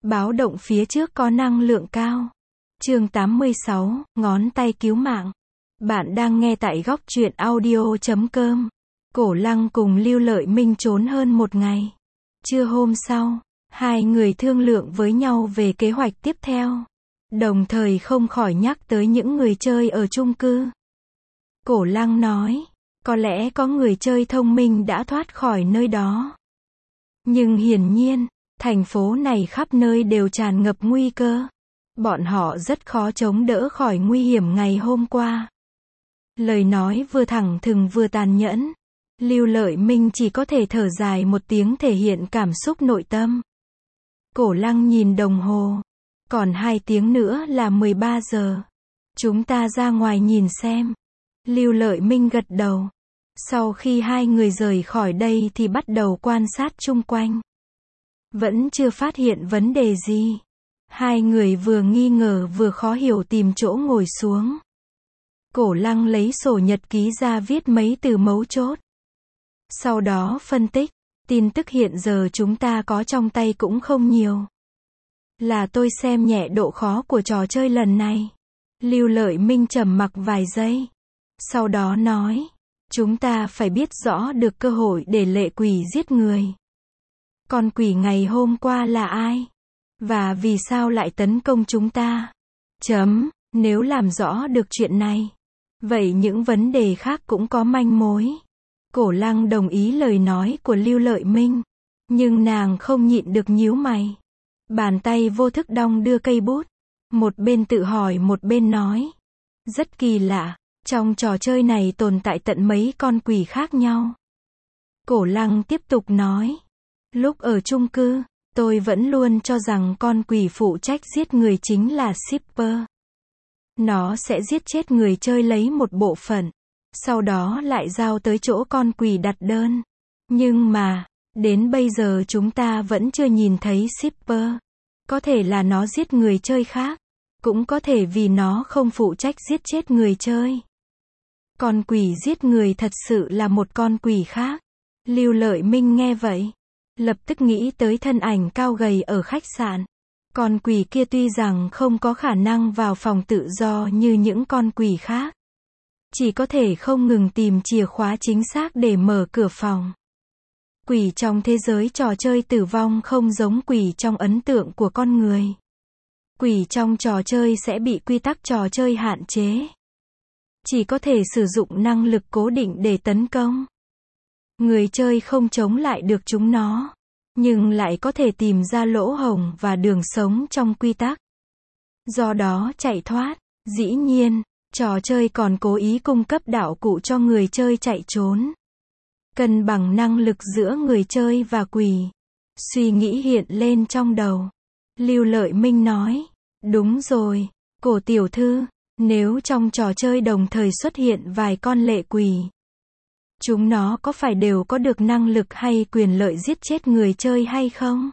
Báo động phía trước có năng lượng cao. Chương 86, ngón tay cứu mạng. Bạn đang nghe tại góc truyện audio.com. Cổ Lăng cùng Lưu Lợi Minh trốn hơn một ngày. Trưa hôm sau, hai người thương lượng với nhau về kế hoạch tiếp theo. Đồng thời không khỏi nhắc tới những người chơi ở chung cư. Cổ Lăng nói, có lẽ có người chơi thông minh đã thoát khỏi nơi đó. Nhưng hiển nhiên, thành phố này khắp nơi đều tràn ngập nguy cơ. Bọn họ rất khó chống đỡ khỏi nguy hiểm ngày hôm qua. Lời nói vừa thẳng thừng vừa tàn nhẫn. Lưu Lợi Minh chỉ có thể thở dài một tiếng thể hiện cảm xúc nội tâm. Cổ Lăng nhìn đồng hồ. Còn 2 tiếng nữa là 13 giờ. Chúng ta ra ngoài nhìn xem. Lưu Lợi Minh gật đầu. Sau khi hai người rời khỏi đây thì bắt đầu quan sát chung quanh. Vẫn chưa phát hiện vấn đề gì. Hai người vừa nghi ngờ vừa khó hiểu tìm chỗ ngồi xuống. Cổ Lăng lấy sổ nhật ký ra viết mấy từ mấu chốt. Sau đó phân tích, tin tức hiện giờ chúng ta có trong tay cũng không nhiều. Là tôi xem nhẹ độ khó của trò chơi lần này. Lưu Lợi Minh trầm mặc vài giây. Sau đó nói, chúng ta phải biết rõ được cơ hội để lệ quỷ giết người. Con quỷ ngày hôm qua là ai? Và vì sao lại tấn công chúng ta? Nếu làm rõ được chuyện này, vậy những vấn đề khác cũng có manh mối. Cổ Lăng đồng ý lời nói của Lưu Lợi Minh. Nhưng nàng không nhịn được nhíu mày. Bàn tay vô thức đong đưa cây bút. Một bên tự hỏi một bên nói. Rất kỳ lạ, trong trò chơi này tồn tại tận mấy con quỷ khác nhau. Cổ Lăng tiếp tục nói. Lúc ở chung cư, tôi vẫn luôn cho rằng con quỷ phụ trách giết người chính là shipper. Nó sẽ giết chết người chơi lấy một bộ phận, sau đó lại giao tới chỗ con quỷ đặt đơn. Nhưng mà, đến bây giờ chúng ta vẫn chưa nhìn thấy shipper. Có thể là nó giết người chơi khác, cũng có thể vì nó không phụ trách giết chết người chơi. Con quỷ giết người thật sự là một con quỷ khác. Lưu Lợi Minh nghe vậy, lập tức nghĩ tới thân ảnh cao gầy ở khách sạn. Con quỷ kia tuy rằng không có khả năng vào phòng tự do như những con quỷ khác. Chỉ có thể không ngừng tìm chìa khóa chính xác để mở cửa phòng. Quỷ trong thế giới trò chơi tử vong không giống quỷ trong ấn tượng của con người. Quỷ trong trò chơi sẽ bị quy tắc trò chơi hạn chế. Chỉ có thể sử dụng năng lực cố định để tấn công. Người chơi không chống lại được chúng nó, nhưng lại có thể tìm ra lỗ hổng và đường sống trong quy tắc. Do đó chạy thoát. Dĩ nhiên, trò chơi còn cố ý cung cấp đạo cụ cho người chơi chạy trốn. Cân bằng năng lực giữa người chơi và quỷ. Suy nghĩ hiện lên trong đầu. Lưu Lợi Minh nói, đúng rồi, Cổ tiểu thư, nếu trong trò chơi đồng thời xuất hiện vài con lệ quỷ, chúng nó có phải đều có được năng lực hay quyền lợi giết chết người chơi hay không?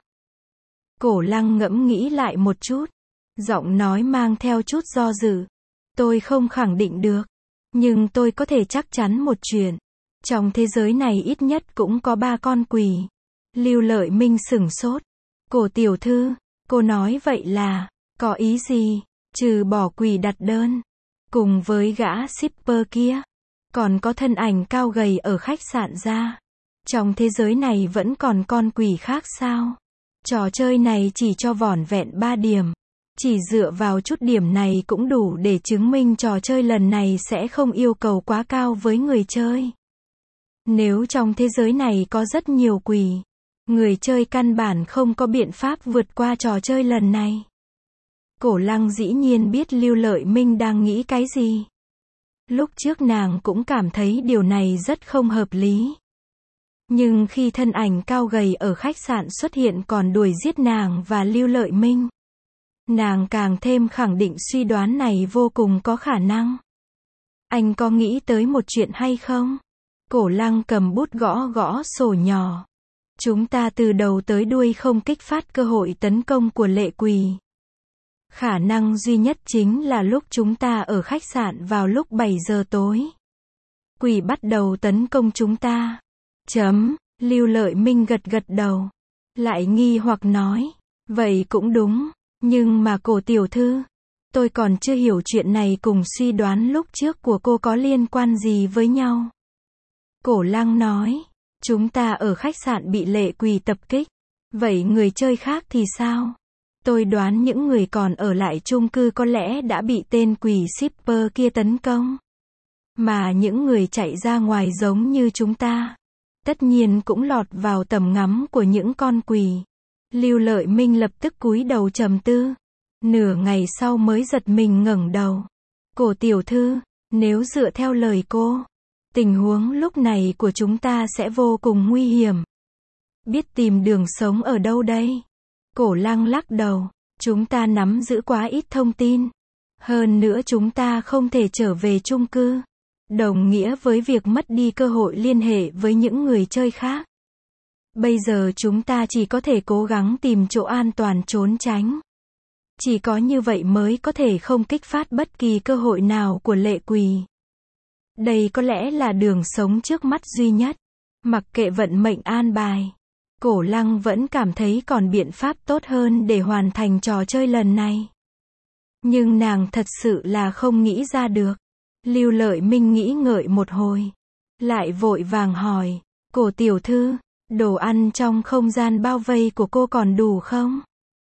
Cổ Lăng ngẫm nghĩ lại một chút. Giọng nói mang theo chút do dự. Tôi không khẳng định được. Nhưng tôi có thể chắc chắn một chuyện. Trong thế giới này ít nhất cũng có 3 con quỷ. Lưu Lợi Minh sửng sốt. Cổ tiểu thư, cô nói vậy là, có ý gì? Trừ bỏ quỷ đặt đơn, cùng với gã shipper kia, còn có thân ảnh cao gầy ở khách sạn ra. Trong thế giới này vẫn còn con quỷ khác sao? Trò chơi này chỉ cho vỏn vẹn 3 điểm. Chỉ dựa vào chút điểm này cũng đủ để chứng minh trò chơi lần này sẽ không yêu cầu quá cao với người chơi. Nếu trong thế giới này có rất nhiều quỷ, người chơi căn bản không có biện pháp vượt qua trò chơi lần này. Cổ Lăng dĩ nhiên biết Lưu Lợi Minh đang nghĩ cái gì. Lúc trước nàng cũng cảm thấy điều này rất không hợp lý. Nhưng khi thân ảnh cao gầy ở khách sạn xuất hiện còn đuổi giết nàng và Lưu Lợi Minh, nàng càng thêm khẳng định suy đoán này vô cùng có khả năng. Anh có nghĩ tới một chuyện hay không? Cổ Lăng cầm bút gõ gõ sổ nhỏ. Chúng ta từ đầu tới đuôi không kích phát cơ hội tấn công của lệ quỷ. Khả năng duy nhất chính là lúc chúng ta ở khách sạn vào lúc 7 giờ tối. Quỷ bắt đầu tấn công chúng ta. Lưu Lợi Minh gật gật đầu. Lại nghi hoặc nói. Vậy cũng đúng, nhưng mà Cổ tiểu thư, tôi còn chưa hiểu chuyện này cùng suy đoán lúc trước của cô có liên quan gì với nhau. Cổ Lăng nói, chúng ta ở khách sạn bị lệ quỷ tập kích. Vậy người chơi khác thì sao? Tôi đoán những người còn ở lại chung cư có lẽ đã bị tên quỷ shipper kia tấn công. Mà những người chạy ra ngoài giống như chúng ta, tất nhiên cũng lọt vào tầm ngắm của những con quỷ. Lưu Lợi Minh lập tức cúi đầu trầm tư. Nửa ngày sau mới giật mình ngẩng đầu. Cổ tiểu thư, nếu dựa theo lời cô, tình huống lúc này của chúng ta sẽ vô cùng nguy hiểm. Biết tìm đường sống ở đâu đây? Cổ Lăng lắc đầu, chúng ta nắm giữ quá ít thông tin. Hơn nữa chúng ta không thể trở về chung cư. Đồng nghĩa với việc mất đi cơ hội liên hệ với những người chơi khác. Bây giờ chúng ta chỉ có thể cố gắng tìm chỗ an toàn trốn tránh. Chỉ có như vậy mới có thể không kích phát bất kỳ cơ hội nào của lệ quỷ. Đây có lẽ là đường sống trước mắt duy nhất. Mặc kệ vận mệnh an bài, Cổ Lăng vẫn cảm thấy còn biện pháp tốt hơn để hoàn thành trò chơi lần này. Nhưng nàng thật sự là không nghĩ ra được. Lưu Lợi Minh nghĩ ngợi một hồi, lại vội vàng hỏi, Cổ tiểu thư, đồ ăn trong không gian bao vây của cô còn đủ không?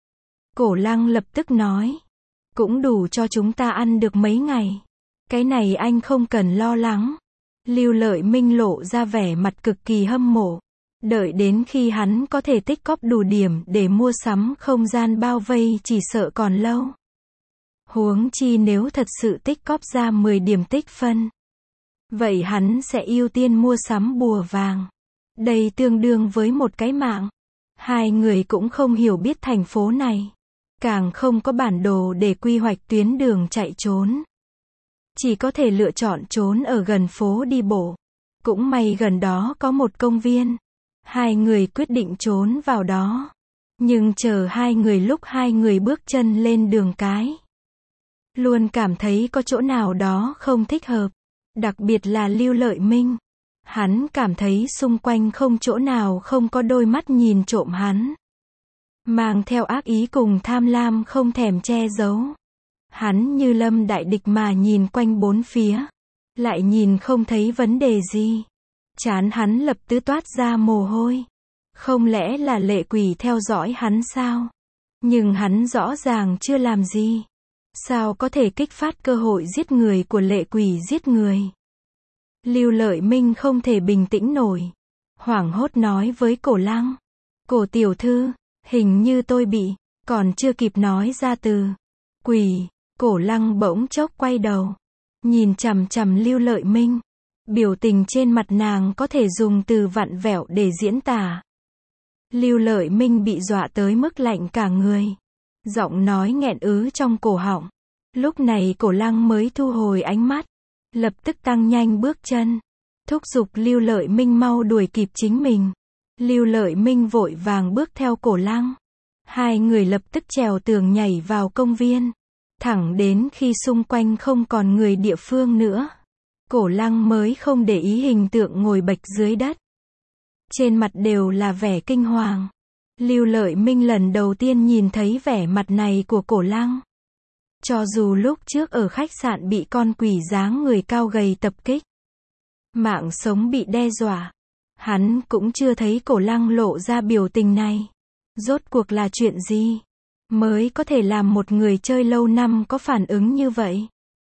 Cổ Lăng lập tức nói, cũng đủ cho chúng ta ăn được mấy ngày. Cái này anh không cần lo lắng. Lưu Lợi Minh lộ ra vẻ mặt cực kỳ hâm mộ. Đợi đến khi hắn có thể tích cóp đủ điểm để mua sắm không gian bao vây chỉ sợ còn lâu. Huống chi nếu thật sự tích cóp ra 10 điểm tích phân, vậy hắn sẽ ưu tiên mua sắm bùa vàng. Đây tương đương với một cái mạng. Hai người cũng không hiểu biết thành phố này, càng không có bản đồ để quy hoạch tuyến đường chạy trốn. Chỉ có thể lựa chọn trốn ở gần phố đi bộ. Cũng may gần đó có một công viên. Hai người quyết định trốn vào đó. Nhưng chờ hai người lúc hai người bước chân lên đường cái, luôn cảm thấy có chỗ nào đó không thích hợp. Đặc biệt là Lưu Lợi Minh. Hắn cảm thấy xung quanh không chỗ nào không có đôi mắt nhìn trộm hắn. Mang theo ác ý cùng tham lam không thèm che giấu. Hắn như lâm đại địch mà nhìn quanh bốn phía. Lại nhìn không thấy vấn đề gì. Trán hắn lập tức toát ra mồ hôi. Không lẽ là lệ quỷ theo dõi hắn sao? Nhưng hắn rõ ràng chưa làm gì. Sao có thể kích phát cơ hội giết người của lệ quỷ giết người? Lưu Lợi Minh không thể bình tĩnh nổi. Hoảng hốt nói với Cổ Lăng. Cổ tiểu thư, hình như tôi bị, còn chưa kịp nói ra từ quỷ. Cổ Lăng bỗng chốc quay đầu. Nhìn chằm chằm Lưu Lợi Minh. Biểu tình trên mặt nàng có thể dùng từ vặn vẹo để diễn tả. Lưu Lợi Minh bị dọa tới mức lạnh cả người. Giọng nói nghẹn ứ trong cổ họng. Lúc này Cổ Lăng mới thu hồi ánh mắt. Lập tức tăng nhanh bước chân. Thúc giục Lưu Lợi Minh mau đuổi kịp chính mình. Lưu Lợi Minh vội vàng bước theo Cổ Lăng. Hai người lập tức trèo tường nhảy vào công viên. Thẳng đến khi xung quanh không còn người địa phương nữa. Cổ Lăng mới không để ý hình tượng ngồi bệt dưới đất. Trên mặt đều là vẻ kinh hoàng. Lưu Lợi Minh lần đầu tiên nhìn thấy vẻ mặt này của Cổ Lăng. Cho dù lúc trước ở khách sạn bị con quỷ dáng người cao gầy tập kích, mạng sống bị đe dọa, hắn cũng chưa thấy Cổ Lăng lộ ra biểu tình này. Rốt cuộc là chuyện gì mới có thể làm một người chơi lâu năm có phản ứng như vậy?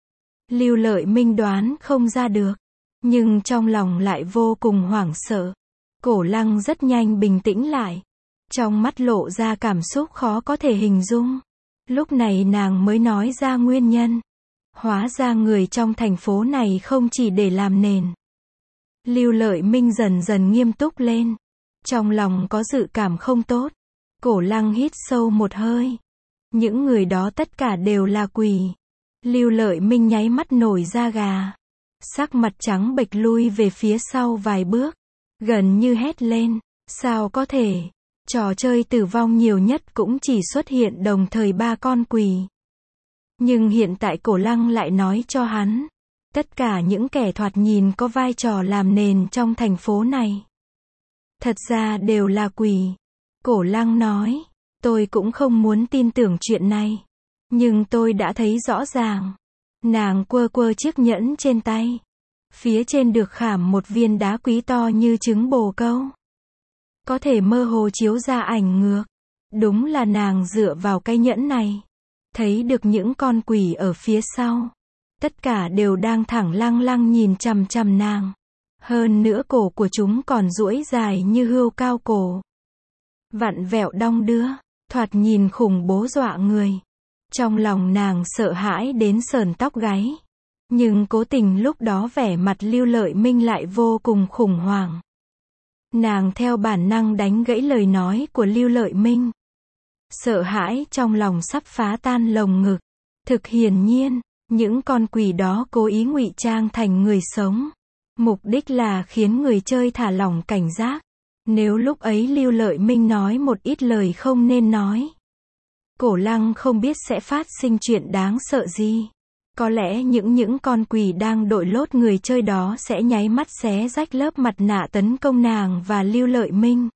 Lưu Lợi Minh đoán không ra được, nhưng trong lòng lại vô cùng hoảng sợ. Cổ Lăng rất nhanh bình tĩnh lại, trong mắt lộ ra cảm xúc khó có thể hình dung. Lúc này nàng mới nói ra nguyên nhân. Hóa ra người trong thành phố này không chỉ để làm nền. Lưu Lợi Minh dần dần nghiêm túc lên. Trong lòng có dự cảm không tốt. Cổ Lăng hít sâu một hơi. Những người đó tất cả đều là quỷ. Lưu Lợi Minh nháy mắt nổi da gà. Sắc mặt trắng bệch lui về phía sau vài bước. Gần như hét lên. Sao có thể? Trò chơi tử vong nhiều nhất cũng chỉ xuất hiện đồng thời 3 con quỷ. Nhưng hiện tại Cổ Lăng lại nói cho hắn. Tất cả những kẻ thoạt nhìn có vai trò làm nền trong thành phố này, thật ra đều là quỷ. Cổ Lăng nói. Tôi cũng không muốn tin tưởng chuyện này. Nhưng tôi đã thấy rõ ràng. Nàng quơ quơ chiếc nhẫn trên tay. Phía trên được khảm một viên đá quý to như trứng bồ câu. Có thể mơ hồ chiếu ra ảnh ngược. Đúng là nàng dựa vào cái nhẫn này. Thấy được những con quỷ ở phía sau. Tất cả đều đang thẳng lăng lăng nhìn chằm chằm nàng. Hơn nữa cổ của chúng còn duỗi dài như hươu cao cổ. Vặn vẹo đong đưa, thoạt nhìn khủng bố dọa người. Trong lòng nàng sợ hãi đến sởn tóc gáy. Nhưng cố tình lúc đó vẻ mặt Lưu Lợi Minh lại vô cùng khủng hoảng. Nàng theo bản năng đánh gãy lời nói của Lưu Lợi Minh. Sợ hãi trong lòng sắp phá tan lồng ngực. Thực hiển nhiên, những con quỷ đó cố ý ngụy trang thành người sống. Mục đích là khiến người chơi thả lỏng cảnh giác. Nếu lúc ấy Lưu Lợi Minh nói một ít lời không nên nói, Cổ Lăng không biết sẽ phát sinh chuyện đáng sợ gì. Có lẽ những con quỷ đang đội lốt người chơi đó sẽ nháy mắt xé rách lớp mặt nạ tấn công nàng và Lưu Lợi Minh.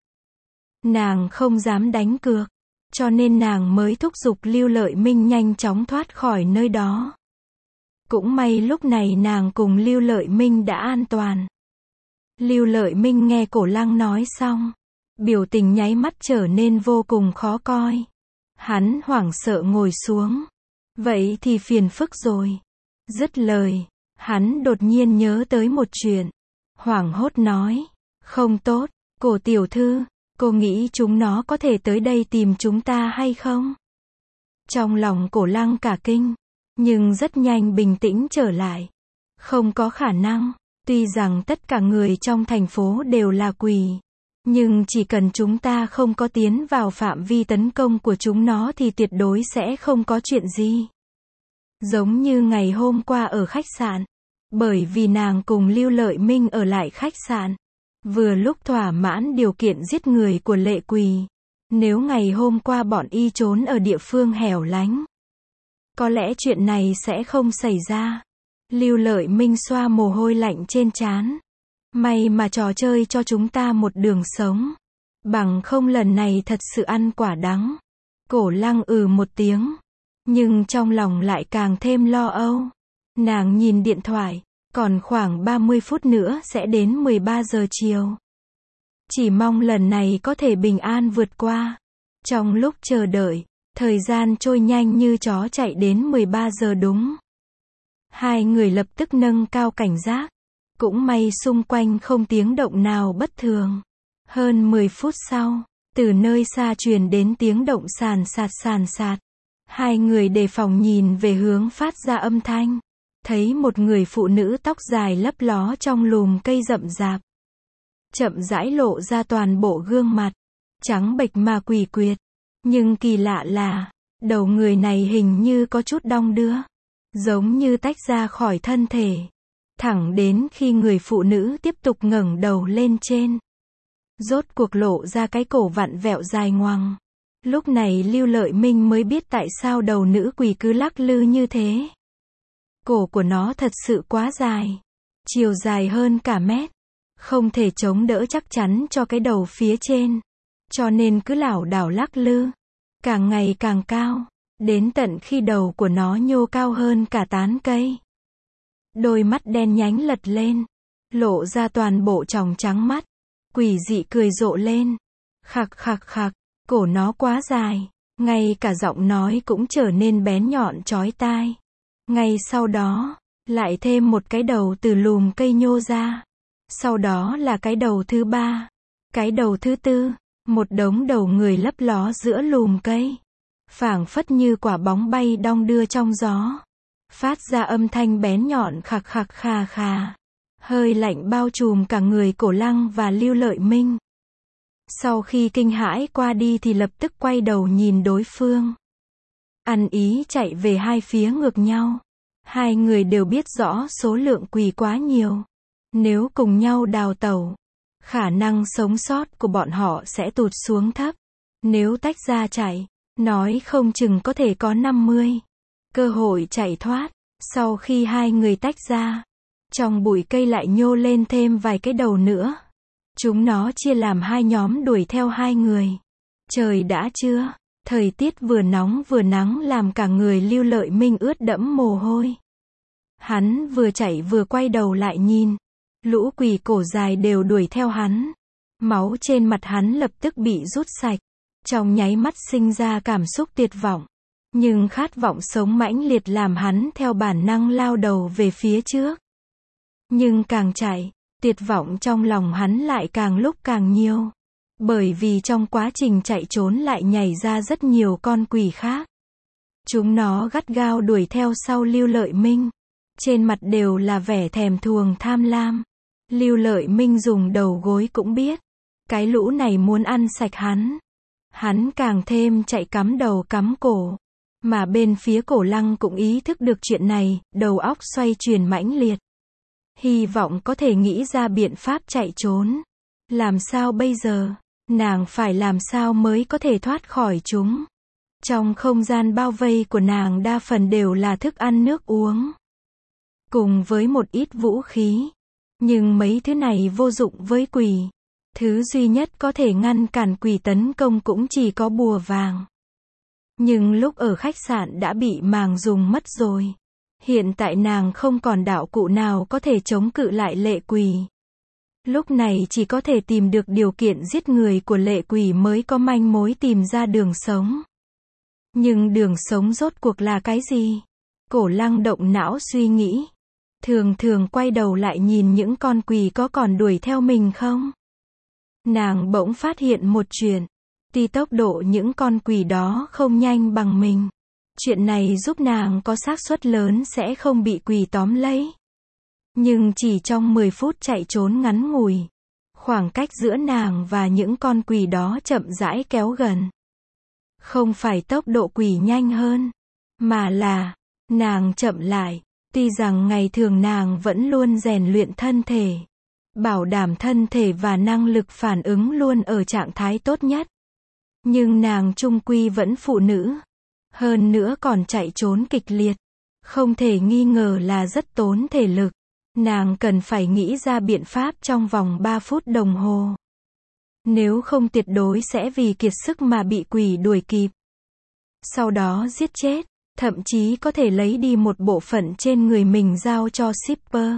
Nàng không dám đánh cược, cho nên nàng mới thúc giục Lưu Lợi Minh nhanh chóng thoát khỏi nơi đó. Cũng may lúc này nàng cùng Lưu Lợi Minh đã an toàn. Lưu Lợi Minh nghe Cổ Lăng nói xong, biểu tình nháy mắt trở nên vô cùng khó coi. Hắn hoảng sợ ngồi xuống. Vậy thì phiền phức rồi. Dứt lời, hắn đột nhiên nhớ tới một chuyện. Hoảng hốt nói, không tốt, Cổ tiểu thư, cô nghĩ chúng nó có thể tới đây tìm chúng ta hay không? Trong lòng Cổ Lăng cả kinh, nhưng rất nhanh bình tĩnh trở lại. Không có khả năng, tuy rằng tất cả người trong thành phố đều là quỷ. Nhưng chỉ cần chúng ta không có tiến vào phạm vi tấn công của chúng nó thì tuyệt đối sẽ không có chuyện gì. Giống như ngày hôm qua ở khách sạn. Bởi vì nàng cùng Lưu Lợi Minh ở lại khách sạn. Vừa lúc thỏa mãn điều kiện giết người của lệ quỷ. Nếu ngày hôm qua bọn y trốn ở địa phương hẻo lánh, có lẽ chuyện này sẽ không xảy ra. Lưu Lợi Minh xoa mồ hôi lạnh trên trán. May mà trò chơi cho chúng ta một đường sống. Bằng không lần này thật sự ăn quả đắng. Cổ Lăng một tiếng. Nhưng trong lòng lại càng thêm lo âu. Nàng nhìn điện thoại. Còn khoảng 30 phút nữa sẽ đến 13 giờ chiều. Chỉ mong lần này có thể bình an vượt qua. Trong lúc chờ đợi, thời gian trôi nhanh như chó chạy đến 13 giờ đúng. Hai người lập tức nâng cao cảnh giác. Cũng may xung quanh không tiếng động nào bất thường. Hơn 10 phút sau, từ nơi xa truyền đến tiếng động sàn sạt. Hai người đề phòng nhìn về hướng phát ra âm thanh. Thấy một người phụ nữ tóc dài lấp ló trong lùm cây rậm rạp. Chậm rãi lộ ra toàn bộ gương mặt. Trắng bệch mà quỷ quyệt. Nhưng kỳ lạ là, đầu người này hình như có chút đong đưa. Giống như tách ra khỏi thân thể. Thẳng đến khi người phụ nữ tiếp tục ngẩng đầu lên trên. Rốt cuộc lộ ra cái cổ vặn vẹo dài ngoằng. Lúc này Lưu Lợi Minh mới biết tại sao đầu nữ quỷ cứ lắc lư như thế. Cổ của nó thật sự quá dài. Chiều dài hơn cả mét. Không thể chống đỡ chắc chắn cho cái đầu phía trên. Cho nên cứ lảo đảo lắc lư. Càng ngày càng cao. Đến tận khi đầu của nó nhô cao hơn cả tán cây. Đôi mắt đen nhánh lật lên. Lộ ra toàn bộ tròng trắng mắt. Quỷ dị cười rộ lên. Khặc khặc khặc. Cổ nó quá dài. Ngay cả giọng nói cũng trở nên bén nhọn chói tai. Ngay sau đó, lại thêm một cái đầu từ lùm cây nhô ra. Sau đó là cái đầu thứ ba. Cái đầu thứ tư. Một đống đầu người lấp ló giữa lùm cây. Phảng phất như quả bóng bay đong đưa trong gió. Phát ra âm thanh bén nhọn khạc khạc khà khà. Hơi lạnh bao trùm cả người Cổ Lăng và Lưu Lợi Minh. Sau khi kinh hãi qua đi thì lập tức quay đầu nhìn đối phương. Ăn ý chạy về hai phía ngược nhau. Hai người đều biết rõ số lượng quỷ quá nhiều. Nếu cùng nhau đào tẩu, khả năng sống sót của bọn họ sẽ tụt xuống thấp. Nếu tách ra chạy, nói không chừng có thể có 50 cơ hội chạy thoát. Sau khi hai người tách ra, trong bụi cây lại nhô lên thêm vài cái đầu nữa. Chúng nó chia làm hai nhóm đuổi theo hai người. Trời đã trưa, Thời tiết vừa nóng vừa nắng làm cả người Lưu Lợi Minh ướt đẫm mồ hôi. Hắn vừa chạy vừa quay đầu lại nhìn. Lũ quỷ cổ dài đều đuổi theo hắn. Máu trên mặt hắn lập tức bị rút sạch. Trong nháy mắt sinh ra cảm xúc tuyệt vọng. Nhưng khát vọng sống mãnh liệt làm hắn theo bản năng lao đầu về phía trước. Nhưng càng chạy, tuyệt vọng trong lòng hắn lại càng lúc càng nhiều. Bởi vì trong quá trình chạy trốn lại nhảy ra rất nhiều con quỷ khác. Chúng nó gắt gao đuổi theo sau Lưu Lợi Minh. Trên mặt đều là vẻ thèm thuồng tham lam. Lưu Lợi Minh dùng đầu gối cũng biết. Cái lũ này muốn ăn sạch hắn. Hắn càng thêm chạy cắm đầu cắm cổ. Mà bên phía Cổ Lăng cũng ý thức được chuyện này, đầu óc xoay chuyển mãnh liệt. Hy vọng có thể nghĩ ra biện pháp chạy trốn. Làm sao bây giờ? Nàng phải làm sao mới có thể thoát khỏi chúng? Trong không gian bao vây của nàng đa phần đều là thức ăn nước uống. Cùng với một ít vũ khí. Nhưng mấy thứ này vô dụng với quỷ. Thứ duy nhất có thể ngăn cản quỷ tấn công cũng chỉ có bùa vàng. Nhưng lúc ở khách sạn đã bị màng dùng mất rồi. Hiện tại nàng không còn đạo cụ nào có thể chống cự lại lệ quỷ. Lúc này chỉ có thể tìm được điều kiện giết người của lệ quỷ mới có manh mối tìm ra đường sống. Nhưng đường sống rốt cuộc là cái gì? Cổ Lăng động não suy nghĩ. Thường thường quay đầu lại nhìn những con quỷ có còn đuổi theo mình không? Nàng bỗng phát hiện một chuyện. Tuy tốc độ những con quỷ đó không nhanh bằng mình. Chuyện này giúp nàng có xác suất lớn sẽ không bị quỷ tóm lấy. Nhưng chỉ trong 10 phút chạy trốn ngắn ngủi. Khoảng cách giữa nàng và những con quỷ đó chậm rãi kéo gần. Không phải tốc độ quỷ nhanh hơn. Mà là, nàng chậm lại. Tuy rằng ngày thường nàng vẫn luôn rèn luyện thân thể. Bảo đảm thân thể và năng lực phản ứng luôn ở trạng thái tốt nhất. Nhưng nàng chung quy vẫn phụ nữ. Hơn nữa còn chạy trốn kịch liệt. Không thể nghi ngờ là rất tốn thể lực. Nàng cần phải nghĩ ra biện pháp trong vòng 3 phút đồng hồ. Nếu không tuyệt đối sẽ vì kiệt sức mà bị quỷ đuổi kịp. Sau đó giết chết, thậm chí có thể lấy đi một bộ phận trên người mình giao cho shipper.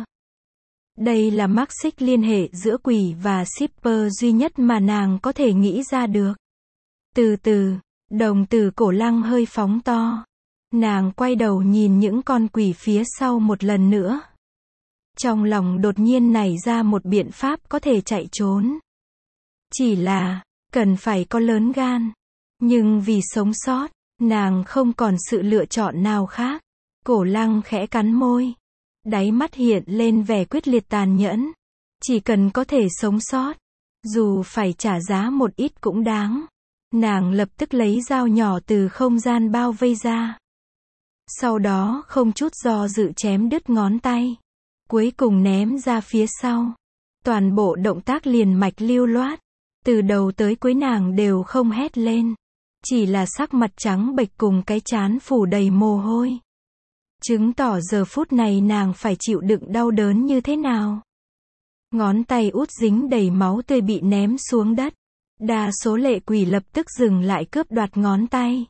Đây là mác xích liên hệ giữa quỷ và shipper duy nhất mà nàng có thể nghĩ ra được. Từ từ, đồng tử Cổ Lăng hơi phóng to. Nàng quay đầu nhìn những con quỷ phía sau một lần nữa. Trong lòng đột nhiên nảy ra một biện pháp có thể chạy trốn. Chỉ là, cần phải có lớn gan. Nhưng vì sống sót, nàng không còn sự lựa chọn nào khác. Cổ Lăng khẽ cắn môi. Đáy mắt hiện lên vẻ quyết liệt tàn nhẫn. Chỉ cần có thể sống sót, dù phải trả giá một ít cũng đáng. Nàng lập tức lấy dao nhỏ từ không gian bao vây ra. Sau đó không chút do dự chém đứt ngón tay. Cuối cùng ném ra phía sau. Toàn bộ động tác liền mạch lưu loát. Từ đầu tới cuối nàng đều không hét lên. Chỉ là sắc mặt trắng bệch cùng cái trán phủ đầy mồ hôi. Chứng tỏ giờ phút này nàng phải chịu đựng đau đớn như thế nào. Ngón tay út dính đầy máu tươi bị ném xuống đất. Đa số lệ quỷ lập tức dừng lại cướp đoạt ngón tay.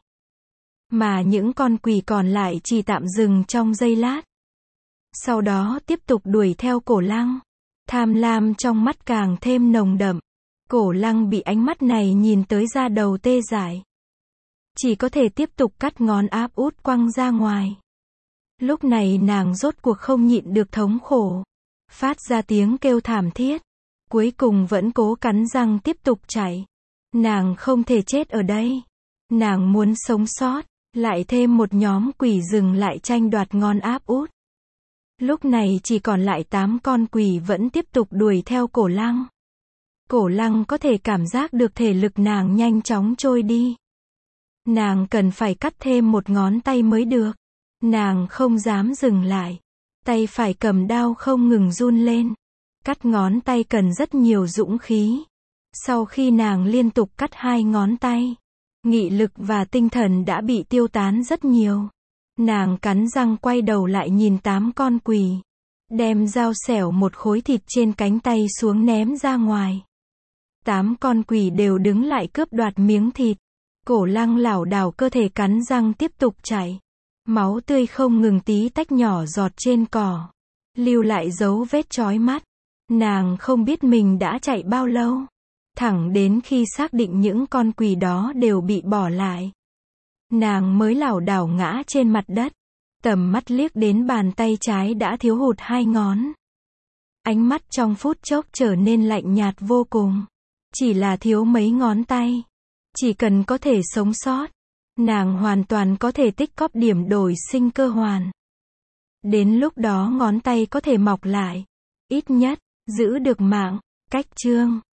Mà những con quỷ còn lại chỉ tạm dừng trong giây lát. Sau đó tiếp tục đuổi theo Cổ Lăng. Tham lam trong mắt càng thêm nồng đậm. Cổ Lăng bị ánh mắt này nhìn tới da đầu tê dại. Chỉ có thể tiếp tục cắt ngón áp út quăng ra ngoài. Lúc này nàng rốt cuộc không nhịn được thống khổ. Phát ra tiếng kêu thảm thiết. Cuối cùng vẫn cố cắn răng tiếp tục chạy. Nàng không thể chết ở đây. Nàng muốn sống sót. Lại thêm một nhóm quỷ dừng lại tranh đoạt ngón áp út. Lúc này chỉ còn lại 8 con quỷ vẫn tiếp tục đuổi theo Cổ Lăng. Cổ Lăng có thể cảm giác được thể lực nàng nhanh chóng trôi đi. Nàng cần phải cắt thêm một ngón tay mới được. Nàng không dám dừng lại. Tay phải cầm đao không ngừng run lên. Cắt ngón tay cần rất nhiều dũng khí. Sau khi nàng liên tục cắt 2 ngón tay, nghị lực và tinh thần đã bị tiêu tán rất nhiều. Nàng cắn răng quay đầu lại nhìn 8 con quỷ. Đem dao xẻo một khối thịt trên cánh tay xuống ném ra ngoài. 8 con quỷ đều đứng lại cướp đoạt miếng thịt. Cổ Lăng lảo đảo cơ thể cắn răng tiếp tục chạy. Máu tươi không ngừng tí tách nhỏ giọt trên cỏ, lưu lại dấu vết chói mắt. Nàng không biết mình đã chạy bao lâu, thẳng đến khi xác định những con quỷ đó đều bị bỏ lại, nàng mới lảo đảo ngã trên mặt đất. Tầm mắt liếc đến bàn tay trái đã thiếu hụt 2 ngón. Ánh mắt trong phút chốc trở nên lạnh nhạt vô cùng. Chỉ là thiếu mấy ngón tay, chỉ cần có thể sống sót, nàng hoàn toàn có thể tích cóp điểm đổi sinh cơ hoàn. Đến lúc đó ngón tay có thể mọc lại, ít nhất giữ được mạng. Cách chương